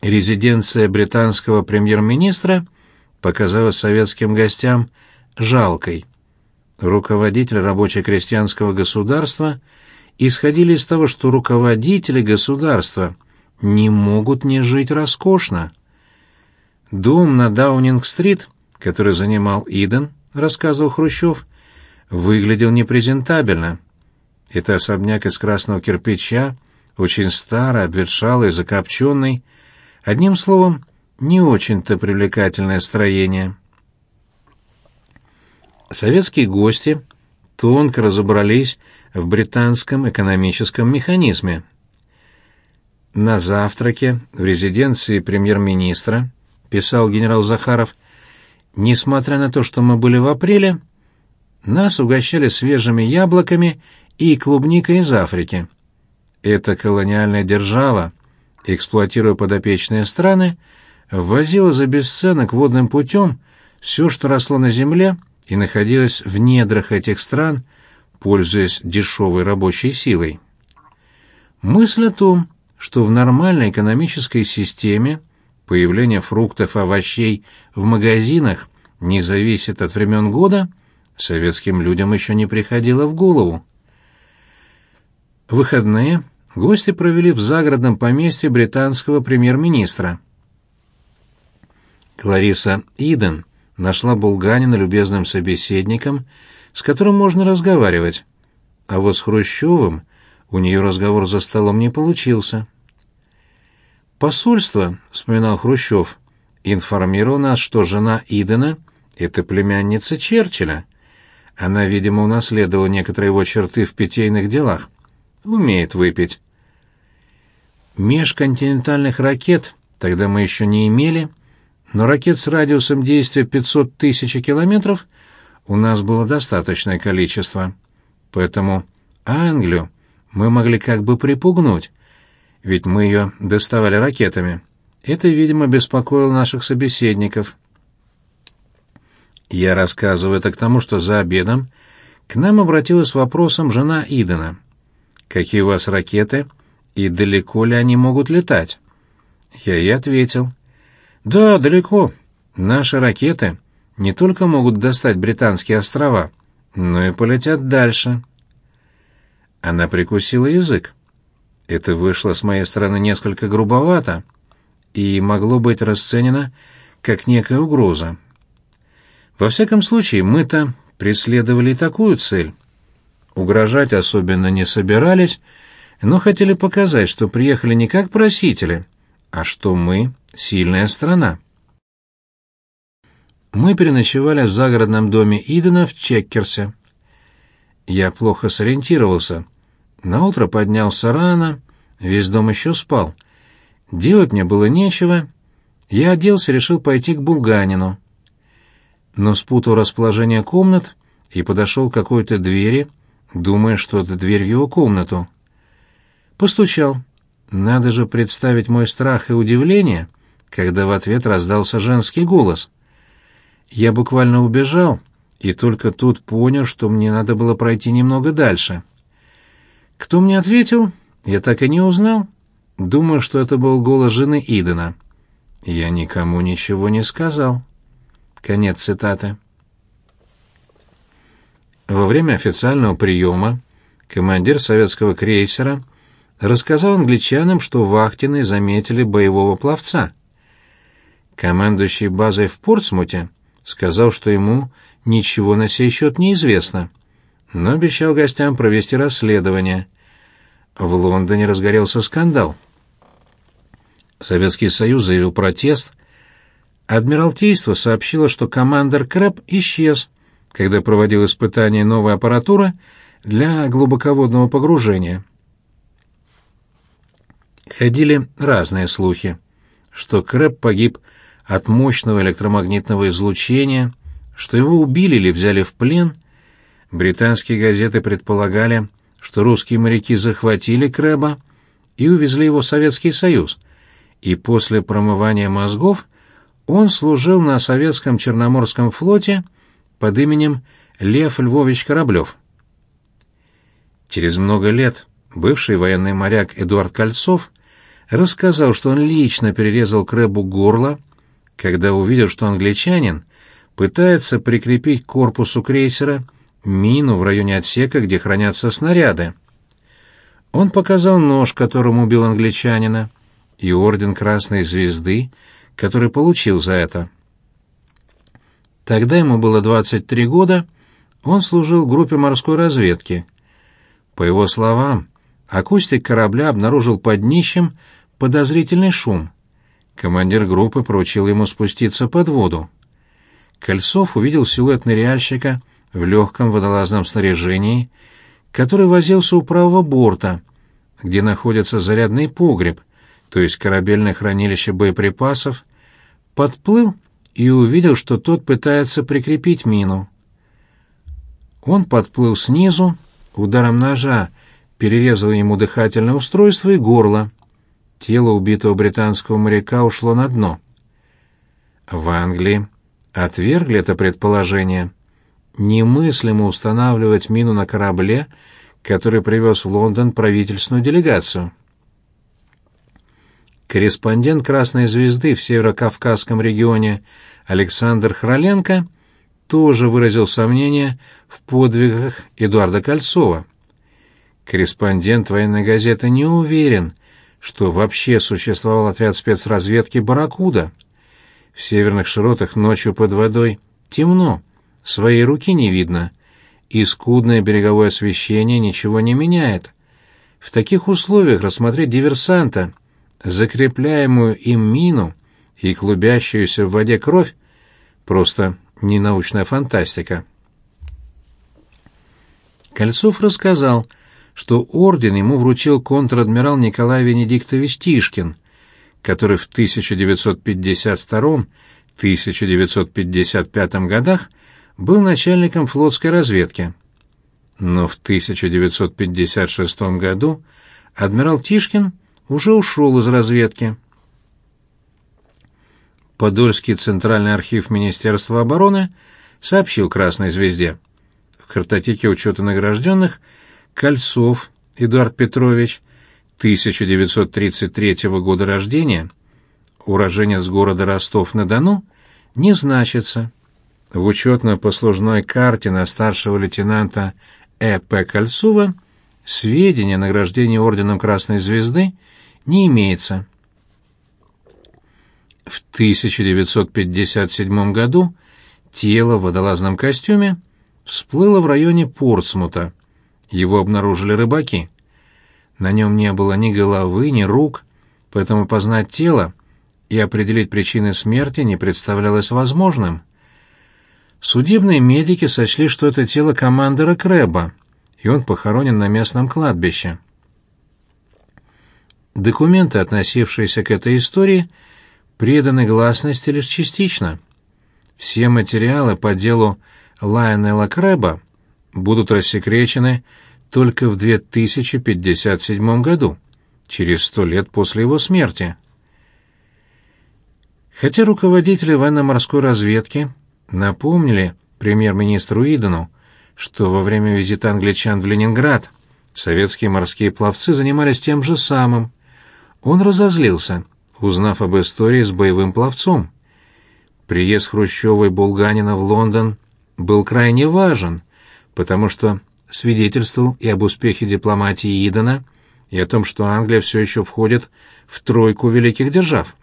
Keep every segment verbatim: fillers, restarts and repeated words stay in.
Резиденция британского премьер-министра показалась советским гостям жалкой. Руководители рабоче-крестьянского государства исходили из того, что руководители государства не могут не жить роскошно. Дом на Даунинг-стрит, который занимал Иден, рассказывал Хрущев, выглядел непрезентабельно. Это особняк из красного кирпича, очень старый, обветшалый, закопченный. Одним словом, не очень-то привлекательное строение. Советские гости тонко разобрались в британском экономическом механизме. На завтраке в резиденции премьер-министра, писал генерал Захаров, несмотря на то, что мы были в апреле, нас угощали свежими яблоками и клубникой из Африки. Эта колониальная держава, эксплуатируя подопечные страны, ввозила за бесценок водным путем все, что росло на земле и находилось в недрах этих стран, пользуясь дешевой рабочей силой. Мысль о том, что в нормальной экономической системе появление фруктов и овощей в магазинах не зависит от времен года, советским людям еще не приходило в голову. В выходные гости провели в загородном поместье британского премьер-министра. Клариса Иден нашла Булганина любезным собеседником, с которым можно разговаривать, а вот с Хрущевым у нее разговор за столом не получился. «Посольство», — вспоминал Хрущев, — «информировало нас, что жена Идена — это племянница Черчилля. Она, видимо, унаследовала некоторые его черты в питейных делах. Умеет выпить. Межконтинентальных ракет тогда мы еще не имели, но ракет с радиусом действия пятьсот тысяч километров у нас было достаточное количество. Поэтому Англию мы могли как бы припугнуть, ведь мы ее доставали ракетами. Это, видимо, беспокоило наших собеседников». Я рассказываю это к тому, что за обедом к нам обратилась с вопросом жена Идена. «Какие у вас ракеты и далеко ли они могут летать?» Я ей ответил: «Да, далеко. Наши ракеты не только могут достать британские острова, но и полетят дальше». Она прикусила язык. Это вышло с моей стороны несколько грубовато и могло быть расценено как некая угроза. Во всяком случае, мы-то преследовали и такую цель. Угрожать особенно не собирались, но хотели показать, что приехали не как просители, а что мы — сильная страна. Мы переночевали в загородном доме Идена в Чеккерсе. Я плохо сориентировался. Наутро поднялся рано, весь дом еще спал. Делать мне было нечего. Я оделся и решил пойти к Булганину. Но спутал расположение комнат и подошел к какой-то двери, думая, что это дверь в его комнату. Постучал. Надо же представить мой страх и удивление, когда в ответ раздался женский голос. Я буквально убежал, и только тут понял, что мне надо было пройти немного дальше. Кто мне ответил, я так и не узнал. Думаю, что это был голос жены Идена. Я никому ничего не сказал. Конец цитаты. Во время официального приема командир советского крейсера рассказал англичанам, что вахтенные заметили боевого пловца. Командующий базой в Портсмуте сказал, что ему ничего на сей счет не известно, но обещал гостям провести расследование. В Лондоне разгорелся скандал. Советский Союз заявил протест. Адмиралтейство сообщило, что командир Крэб исчез, когда проводил испытания новой аппаратуры для глубоководного погружения. Ходили разные слухи, что Крэб погиб от мощного электромагнитного излучения, что его убили или взяли в плен. Британские газеты предполагали, что русские моряки захватили Крэба и увезли его в Советский Союз, и после промывания мозгов он служил на советском Черноморском флоте под именем Лев Львович Кораблев. Через много лет бывший военный моряк Эдуард Кольцов рассказал, что он лично перерезал Крэбу горло, когда увидел, что англичанин пытается прикрепить к корпусу крейсера мину в районе отсека, где хранятся снаряды. Он показал нож, которым убил англичанина, и орден Красной Звезды, который получил за это. Тогда ему было двадцать три года, он служил в группе морской разведки. По его словам, акустик корабля обнаружил под днищем подозрительный шум. Командир группы поручил ему спуститься под воду. Кольцов увидел силуэт ныряльщика в легком водолазном снаряжении, который возился у правого борта, где находится зарядный погреб, то есть корабельное хранилище боеприпасов, подплыл и увидел, что тот пытается прикрепить мину. Он подплыл снизу, ударом ножа перерезал ему дыхательное устройство и горло. Тело убитого британского моряка ушло на дно. В Англии отвергли это предположение. Немыслимо устанавливать мину на корабле, который привез в Лондон правительственную делегацию. Корреспондент «Красной звезды» в Северо-Кавказском регионе Александр Хроленко тоже выразил сомнение в подвигах Эдуарда Кольцова. Корреспондент военной газеты не уверен, что вообще существовал отряд спецразведки «Барракуда». В северных широтах ночью под водой темно, своей руки не видно, и скудное береговое освещение ничего не меняет. В таких условиях рассмотреть диверсанта, закрепляемую им мину и клубящуюся в воде кровь, просто ненаучная фантастика. Кольцов рассказал, что орден ему вручил контр-адмирал Николай Венедиктович Тишкин, который в тысяча девятьсот пятьдесят втором — тысяча девятьсот пятьдесят пятом годах был начальником флотской разведки. Но в тысяча девятьсот пятьдесят шестом году адмирал Тишкин уже ушел из разведки. Подольский Центральный архив Министерства обороны сообщил «Красной звезде». В картотеке учета награжденных Кольцов Эдуард Петрович, тысяча девятьсот тридцать третьего года рождения, уроженец города Ростов-на-Дону, не значится. В учетно-послужной карте на старшего лейтенанта Э П Кольцова сведения о награждении орденом Красной Звезды не имеется. В тысяча девятьсот пятьдесят седьмом году тело в водолазном костюме всплыло в районе Портсмута. Его обнаружили рыбаки. На нем не было ни головы, ни рук, поэтому познать тело и определить причины смерти не представлялось возможным. Судебные медики сочли, что это тело командора Крэба, и он похоронен на местном кладбище. Документы, относившиеся к этой истории, преданы гласности лишь частично. Все материалы по делу Лайонела Крэба будут рассекречены только в две тысячи пятьдесят седьмом году, через сто лет после его смерти. Хотя руководители военно-морской разведки напомнили премьер-министру Идену, что во время визита англичан в Ленинград советские морские пловцы занимались тем же самым, он разозлился, узнав об истории с боевым пловцом. Приезд Хрущева и Булганина в Лондон был крайне важен, потому что свидетельствовал и об успехе дипломатии Идена, и о том, что Англия все еще входит в тройку великих держав.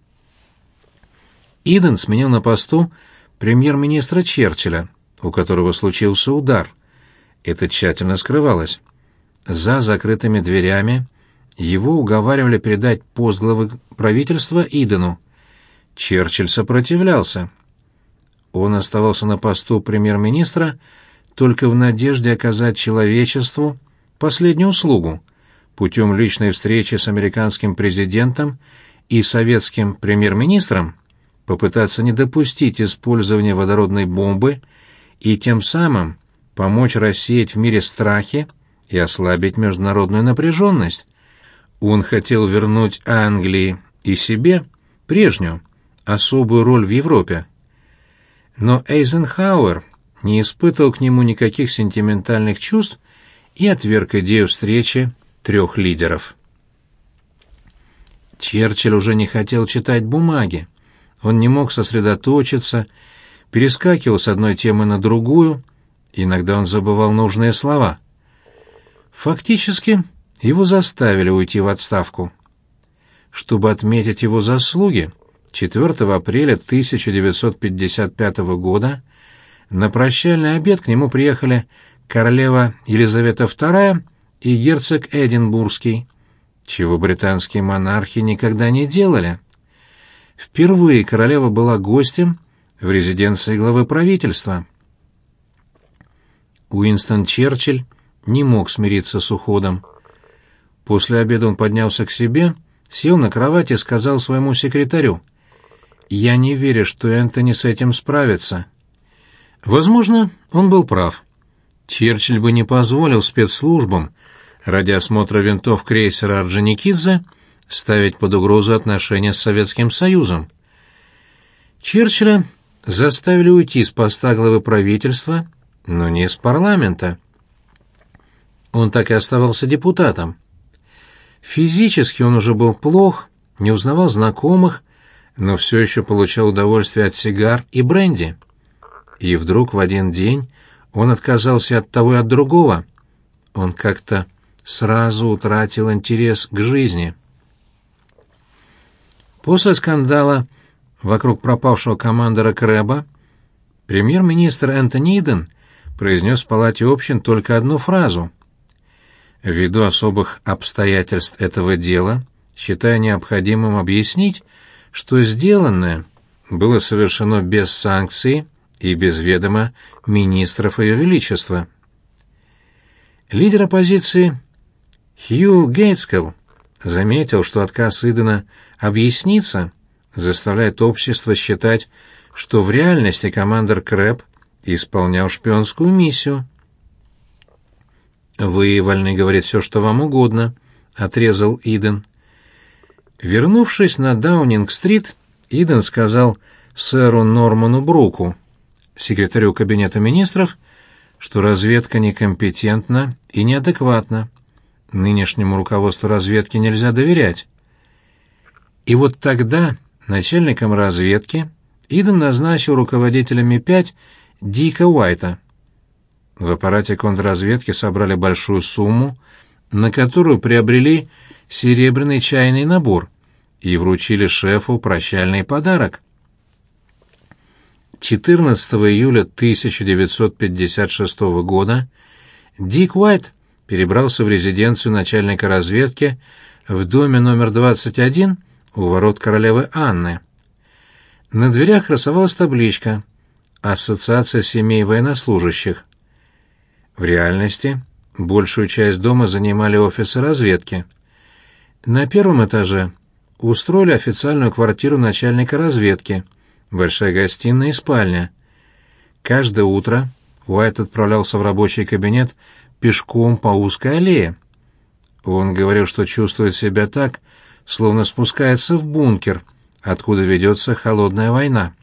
Иден сменил на посту премьер-министра Черчилля, у которого случился удар. Это тщательно скрывалось. За закрытыми дверями его уговаривали передать пост главы правительства Идену. Черчилль сопротивлялся. Он оставался на посту премьер-министра только в надежде оказать человечеству последнюю услугу путем личной встречи с американским президентом и советским премьер-министром, попытаться не допустить использования водородной бомбы и тем самым помочь рассеять в мире страхи и ослабить международную напряженность. Он хотел вернуть Англии и себе прежнюю, особую роль в Европе. Но Эйзенхауэр не испытывал к нему никаких сентиментальных чувств и отверг идею встречи трех лидеров. Черчилль уже не хотел читать бумаги. Он не мог сосредоточиться, перескакивал с одной темы на другую, иногда он забывал нужные слова. Фактически, его заставили уйти в отставку. Чтобы отметить его заслуги, четвёртого апреля тысяча девятьсот пятьдесят пятого года на прощальный обед к нему приехали королева Елизавета вторая и герцог Эдинбургский, чего британские монархи никогда не делали. Впервые королева была гостем в резиденции главы правительства. Уинстон Черчилль не мог смириться с уходом. После обеда он поднялся к себе, сел на кровать и сказал своему секретарю: «Я не верю, что Энтони с этим справится». Возможно, он был прав. Черчилль бы не позволил спецслужбам ради осмотра винтов крейсера Орджоникидзе ставить под угрозу отношения с Советским Союзом. Черчилля заставили уйти с поста главы правительства, но не из парламента. Он так и оставался депутатом. Физически он уже был плох, не узнавал знакомых, но все еще получал удовольствие от сигар и бренди. И вдруг в один день он отказался от того и от другого. Он как-то сразу утратил интерес к жизни. После скандала вокруг пропавшего командора Крэба премьер-министр Энтони Иден произнес в Палате общин только одну фразу. Ввиду особых обстоятельств этого дела, считая необходимым объяснить, что сделанное было совершено без санкции и без ведома министров Ее Величества. Лидер оппозиции Хью Гейтскелл заметил, что отказ Идена объясниться заставляет общество считать, что в реальности командор Крэб исполнял шпионскую миссию. «Вы вольны говорить все, что вам угодно», — отрезал Иден. Вернувшись на Даунинг-стрит, Иден сказал сэру Норману Бруку, секретарю Кабинета министров, что разведка некомпетентна и неадекватна. Нынешнему руководству разведки нельзя доверять. И вот тогда начальником разведки Иден назначил руководителем Ми пять Дика Уайта. В аппарате контрразведки собрали большую сумму, на которую приобрели серебряный чайный набор и вручили шефу прощальный подарок. четырнадцатого июля тысяча девятьсот пятьдесят шестого года Дик Уайт перебрался в резиденцию начальника разведки в доме номер двадцать один у ворот королевы Анны. На дверях красовалась табличка «Ассоциация семей военнослужащих». В реальности большую часть дома занимали офисы разведки. На первом этаже устроили официальную квартиру начальника разведки, большая гостиная и спальня. Каждое утро Уайт отправлялся в рабочий кабинет пешком по узкой аллее. Он говорил, что чувствует себя так, словно спускается в бункер, откуда ведется холодная война.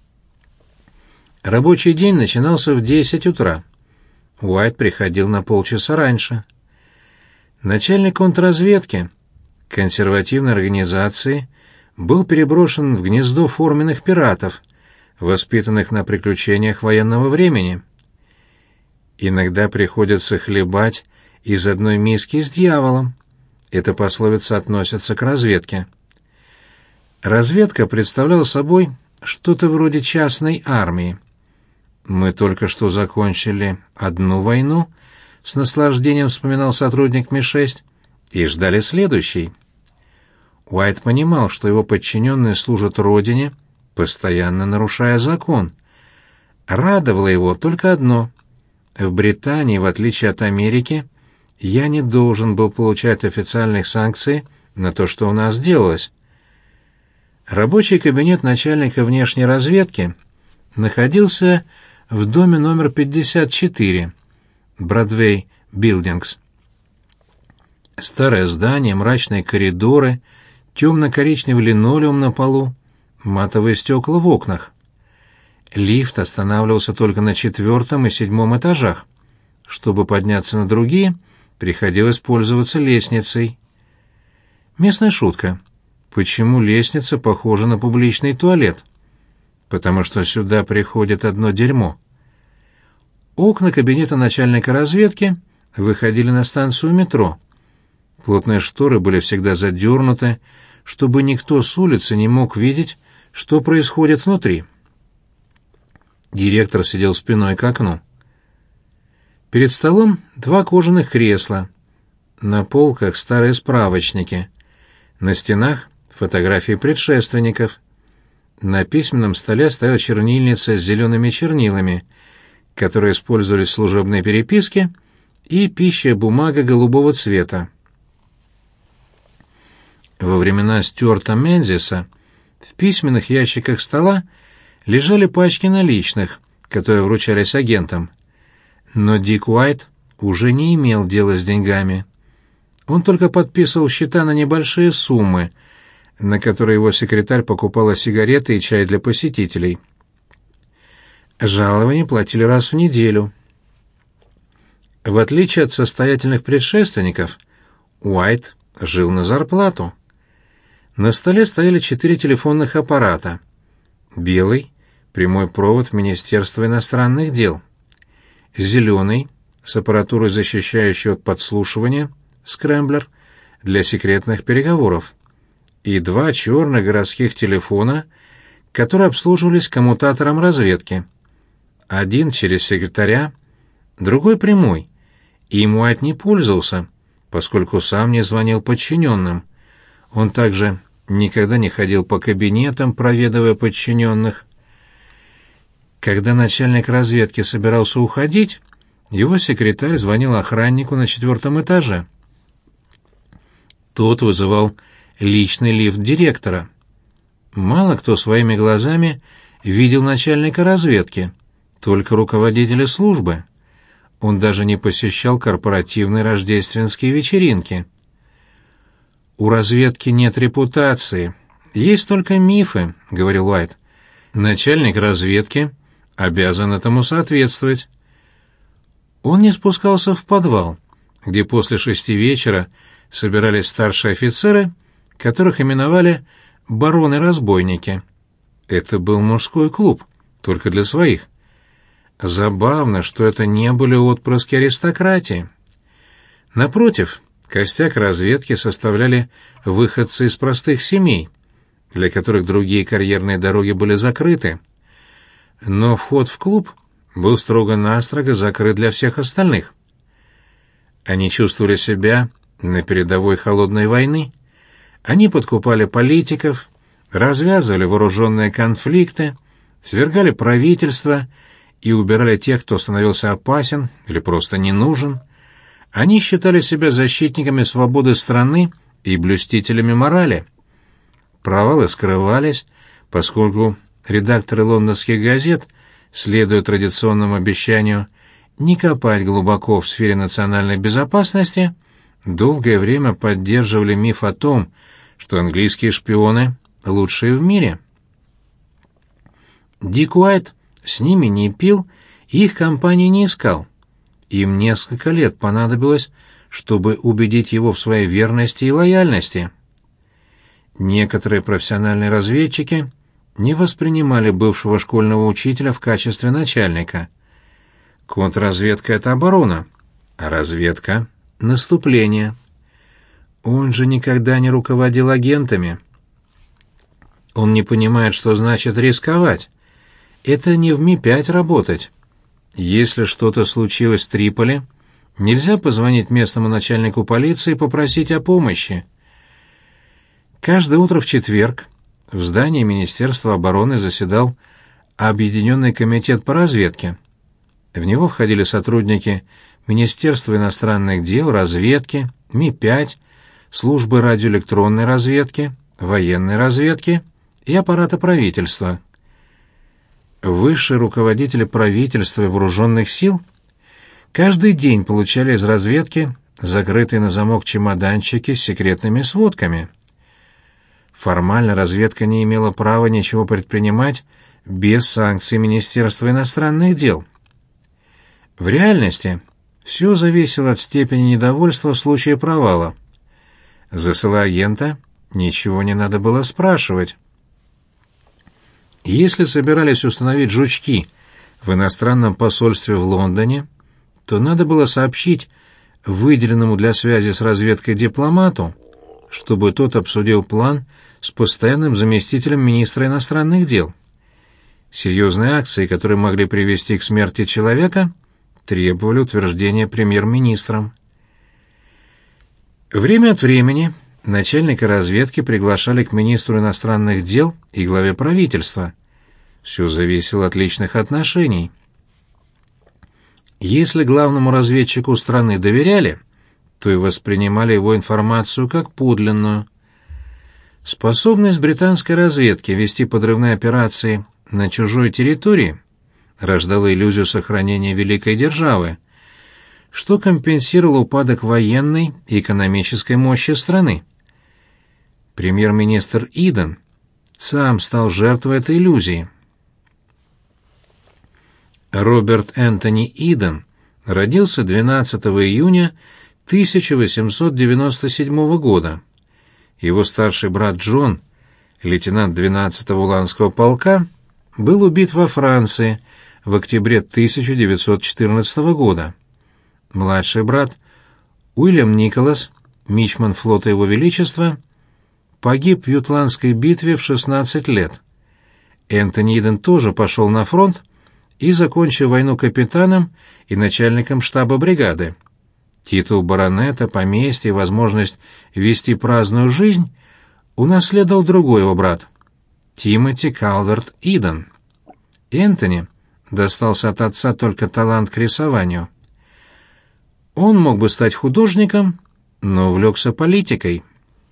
Рабочий день начинался в десять утра. Уайт приходил на полчаса раньше. Начальник контрразведки консервативной организации был переброшен в гнездо форменных пиратов, воспитанных на приключениях военного времени. Иногда приходится хлебать из одной миски с дьяволом. Эта пословица относится к разведке. Разведка представляла собой что-то вроде частной армии. «Мы только что закончили одну войну», — с наслаждением вспоминал сотрудник Ми шесть, — «и ждали следующей». Уайт понимал, что его подчиненные служат родине, постоянно нарушая закон. Радовало его только одно — в Британии, в отличие от Америки, я не должен был получать официальных санкций на то, что у нас делалось. Рабочий кабинет начальника внешней разведки находился в доме номер пятьдесят четыре, Бродвей Билдингс. Старое здание, мрачные коридоры, темно-коричневый линолеум на полу, матовые стекла в окнах. Лифт останавливался только на четвертом и седьмом этажах. Чтобы подняться на другие, приходилось пользоваться лестницей. Местная шутка. почему лестница похожа на публичный туалет. Потому что сюда приходит одно дерьмо. Окна кабинета начальника разведки выходили на станцию метро. Плотные шторы были всегда задернуты, чтобы никто с улицы не мог видеть, что происходит внутри. Директор сидел спиной к окну. Перед столом два кожаных кресла. На полках старые справочники. На стенах фотографии предшественников. На письменном столе стояла чернильница с зелеными чернилами, которые использовались в служебной переписке, и пища бумага голубого цвета. Во времена Стюарта Мензиса в письменных ящиках стола лежали пачки наличных, которые вручались агентам. Но Дик Уайт уже не имел дела с деньгами. Он только подписывал счета на небольшие суммы, на которые его секретарь покупала сигареты и чай для посетителей. Жалования платили раз в неделю. В отличие от состоятельных предшественников, Уайт жил на зарплату. На столе стояли четыре телефонных аппарата. Белый — прямой провод в Министерство иностранных дел. Зеленый — с аппаратурой, защищающей от подслушивания, скрэмблер, для секретных переговоров. И два черных городских телефона, которые обслуживались коммутатором разведки. Один через секретаря, другой прямой, и им Уайт не пользовался, поскольку сам не звонил подчиненным. Он также никогда не ходил по кабинетам, проведывая подчиненных. Когда начальник разведки собирался уходить, его секретарь звонил охраннику на четвертом этаже. Тот вызывал личный лифт директора. Мало кто своими глазами видел начальника разведки, только руководители службы. Он даже не посещал корпоративные рождественские вечеринки. «У разведки нет репутации, есть только мифы», — говорил Уайт. «Начальник разведки обязан этому соответствовать». Он не спускался в подвал, где после шести вечера собирались старшие офицеры, которых именовали бароны-разбойники. Это был мужской клуб, только для своих. Забавно, что это не были отпрыски аристократии. Напротив, костяк разведки составляли выходцы из простых семей, для которых другие карьерные дороги были закрыты. Но вход в клуб был строго-настрого закрыт для всех остальных. Они чувствовали себя на передовой холодной войны. Они подкупали политиков, развязывали вооруженные конфликты, свергали правительство и убирали тех, кто становился опасен или просто не нужен. Они считали себя защитниками свободы страны и блюстителями морали. Провалы скрывались, поскольку редакторы лондонских газет, следуя традиционному обещанию не копать глубоко в сфере национальной безопасности, долгое время поддерживали миф о том, что английские шпионы лучшие в мире. Дик Уайт с ними не пил и их компании не искал. Им несколько лет понадобилось, чтобы убедить его в своей верности и лояльности. Некоторые профессиональные разведчики не воспринимали бывшего школьного учителя в качестве начальника. Контрразведка — это оборона, а разведка — наступление. Он же никогда не руководил агентами. Он не понимает, что значит рисковать. Это не в Ми пять работать. Если что-то случилось в Триполи, нельзя позвонить местному начальнику полиции и попросить о помощи. Каждое утро в четверг в здании Министерства обороны заседал Объединенный комитет по разведке. В него входили сотрудники Министерства иностранных дел, разведки, Ми пять, службы радиоэлектронной разведки, военной разведки и аппарата правительства. Высшие руководители правительства и вооруженных сил каждый день получали из разведки закрытые на замок чемоданчики с секретными сводками. Формально разведка не имела права ничего предпринимать без санкций Министерства иностранных дел. В реальности все зависело от степени недовольства в случае провала. Засылая агента, ничего не надо было спрашивать. Если собирались установить жучки в иностранном посольстве в Лондоне, то надо было сообщить выделенному для связи с разведкой дипломату, чтобы тот обсудил план с постоянным заместителем министра иностранных дел. Серьезные акции, которые могли привести к смерти человека, требовали утверждения премьер-министром. Время от времени начальника разведки приглашали к министру иностранных дел и главе правительства. Все зависело от личных отношений. Если главному разведчику страны доверяли, то и воспринимали его информацию как подлинную. Способность британской разведки вести подрывные операции на чужой территории рождала иллюзию сохранения великой державы, что компенсировало упадок военной и экономической мощи страны. Премьер-министр Иден сам стал жертвой этой иллюзии. Роберт Энтони Иден родился двенадцатого июня тысяча восемьсот девяносто седьмого года. Его старший брат Джон, лейтенант двенадцатого уланского полка, был убит во Франции в октябре тысяча девятьсот четырнадцатого года. Младший брат Уильям Николас, мичман флота Его Величества, погиб в Ютландской битве в шестнадцать лет. Энтони Иден тоже пошел на фронт и закончил войну капитаном и начальником штаба бригады. Титул баронета, поместье и возможность вести праздную жизнь унаследовал другой его брат, Тимоти Калверт Иден. Энтони достался от отца только талант к рисованию. Он мог бы стать художником, но увлекся политикой.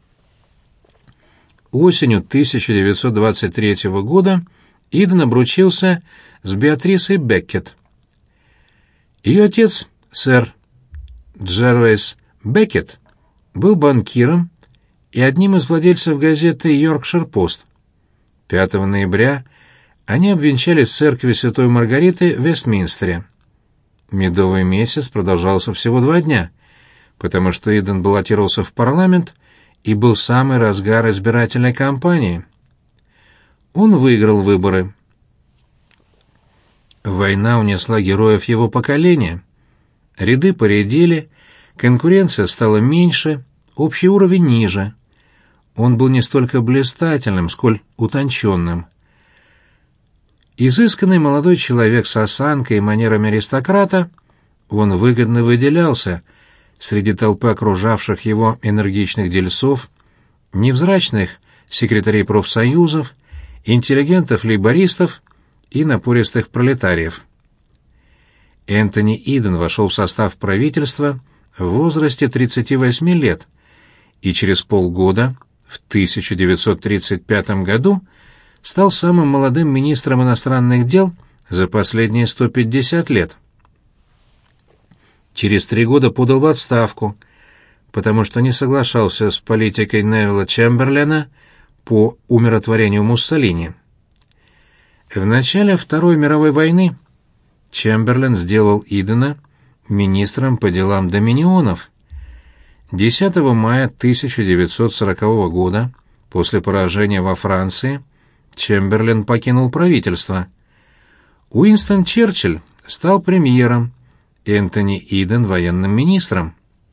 Осенью тысяча девятьсот двадцать третьего года Иден обручился с Беатрисой Беккет. Ее отец, сэр Джервейс Беккет, был банкиром и одним из владельцев газеты «Йоркшир-Пост». пятого ноября они обвенчались в церкви Святой Маргариты в Вестминстере. Медовый месяц продолжался всего два дня, потому что Иден баллотировался в парламент и был самый разгар избирательной кампании. Он выиграл выборы. Война унесла героев его поколения. Ряды поредели, конкуренция стала меньше, общий уровень ниже. Он был не столько блистательным, сколь утонченным. Изысканный молодой человек с осанкой и манерами аристократа, он выгодно выделялся среди толпы окружавших его энергичных дельцов, невзрачных секретарей профсоюзов, интеллигентов-лейбористов и напористых пролетариев. Энтони Иден вошел в состав правительства в возрасте тридцати восьми лет и через полгода, в тысяча девятьсот тридцать пятом году, стал самым молодым министром иностранных дел за последние сто пятьдесят лет. Через три года подал в отставку, потому что не соглашался с политикой Невилла Чемберлена по умиротворению Муссолини. В начале Второй мировой войны Чемберлен сделал Идена министром по делам доминионов. десятого мая тысяча девятьсот сорокового года, после поражения во Франции, Чемберлен покинул правительство. Уинстон Черчилль стал премьером, Энтони Иден военным министром.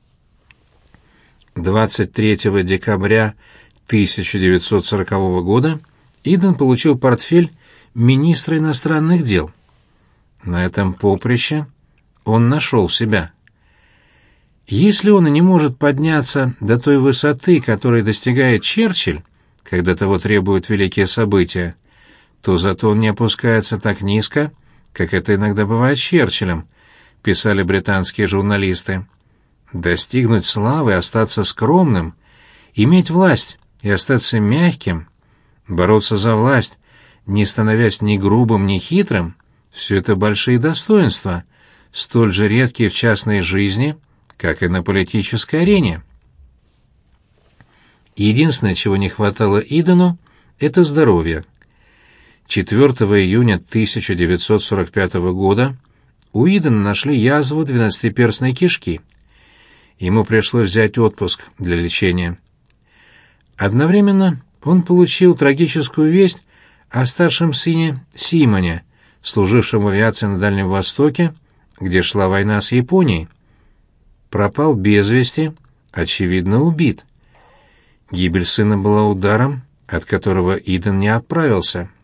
двадцать третьего декабря тысяча девятьсот сорокового года Иден получил портфель министра иностранных дел. На этом поприще он нашел себя. Если он и не может подняться до той высоты, которой достигает Черчилль, когда того требуют великие события, то зато он не опускается так низко, как это иногда бывает с Черчиллем, писали британские журналисты. Достигнуть славы, остаться скромным, иметь власть и остаться мягким, бороться за власть, не становясь ни грубым, ни хитрым, все это большие достоинства, столь же редкие в частной жизни, как и на политической арене. Единственное, чего не хватало Идену, это здоровье. четвёртого июня тысяча девятьсот сорок пятого года у Идена нашли язву двенадцатиперстной кишки. Ему пришлось взять отпуск для лечения. Одновременно он получил трагическую весть о старшем сыне Симоне, служившем в авиации на Дальнем Востоке, где шла война с Японией. Пропал без вести, очевидно, убит. Гибель сына была ударом, от которого Иден не оправился.